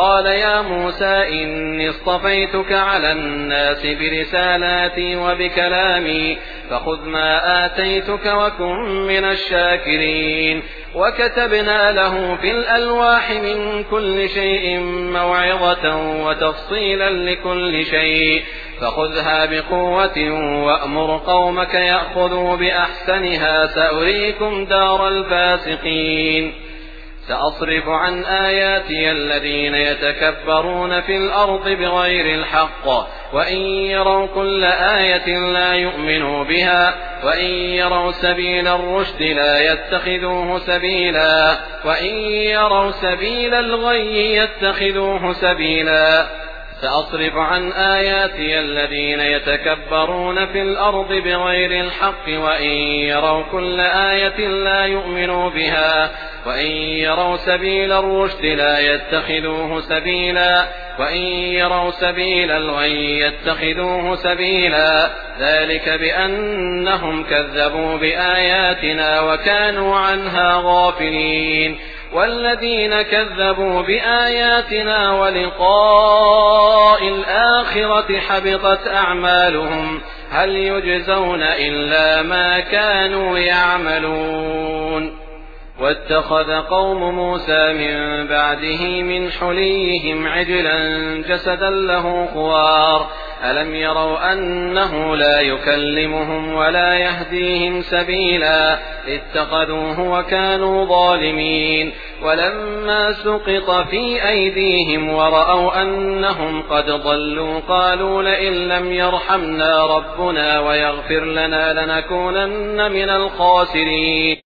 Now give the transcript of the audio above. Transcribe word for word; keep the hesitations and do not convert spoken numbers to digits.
قال يا موسى إني اصطفيتك على الناس برسالاتي وبكلامي فخذ ما آتيتك وكن من الشاكرين وكتبنا له في الألواح من كل شيء موعظة وتفصيلا لكل شيء فخذها بقوة وأمر قومك يأخذوا بأحسنها سأريكم دار الفاسقين سأصرف عن آياتي الذين يتكبرون في الأرض بغير الحق وإن يروا كل آية لا يؤمنوا بها وإن يروا سبيل الرشد لا يتخذوه سبيلا وإن يروا سبيل الغي يتخذوه سبيلا سأصرف عن آياتي الذين يتكبرون في الأرض بغير الحق وإن يروا كل آية لا يؤمنوا بها وإن يروا سبيل الرشد لا يتخذوه سبيلا وإن يروا سبيل الغي يتخذوه سبيلا ذلك بأنهم كذبوا بآياتنا وكانوا عنها غافلين والذين كذبوا بآياتنا ولقاء الآخرة حبطت أعمالهم هل يجزون إلا ما كانوا يعملون واتخذ قوم موسى من بعده من حليهم عجلا جسدا له خوار ألم يروا أنه لا يكلمهم ولا يهديهم سبيلا اتخذوه وكانوا ظالمين ولما سقط في أيديهم ورأوا أنهم قد ضلوا قالوا لئن لم يرحمنا ربنا ويغفر لنا لنكونن من الخاسرين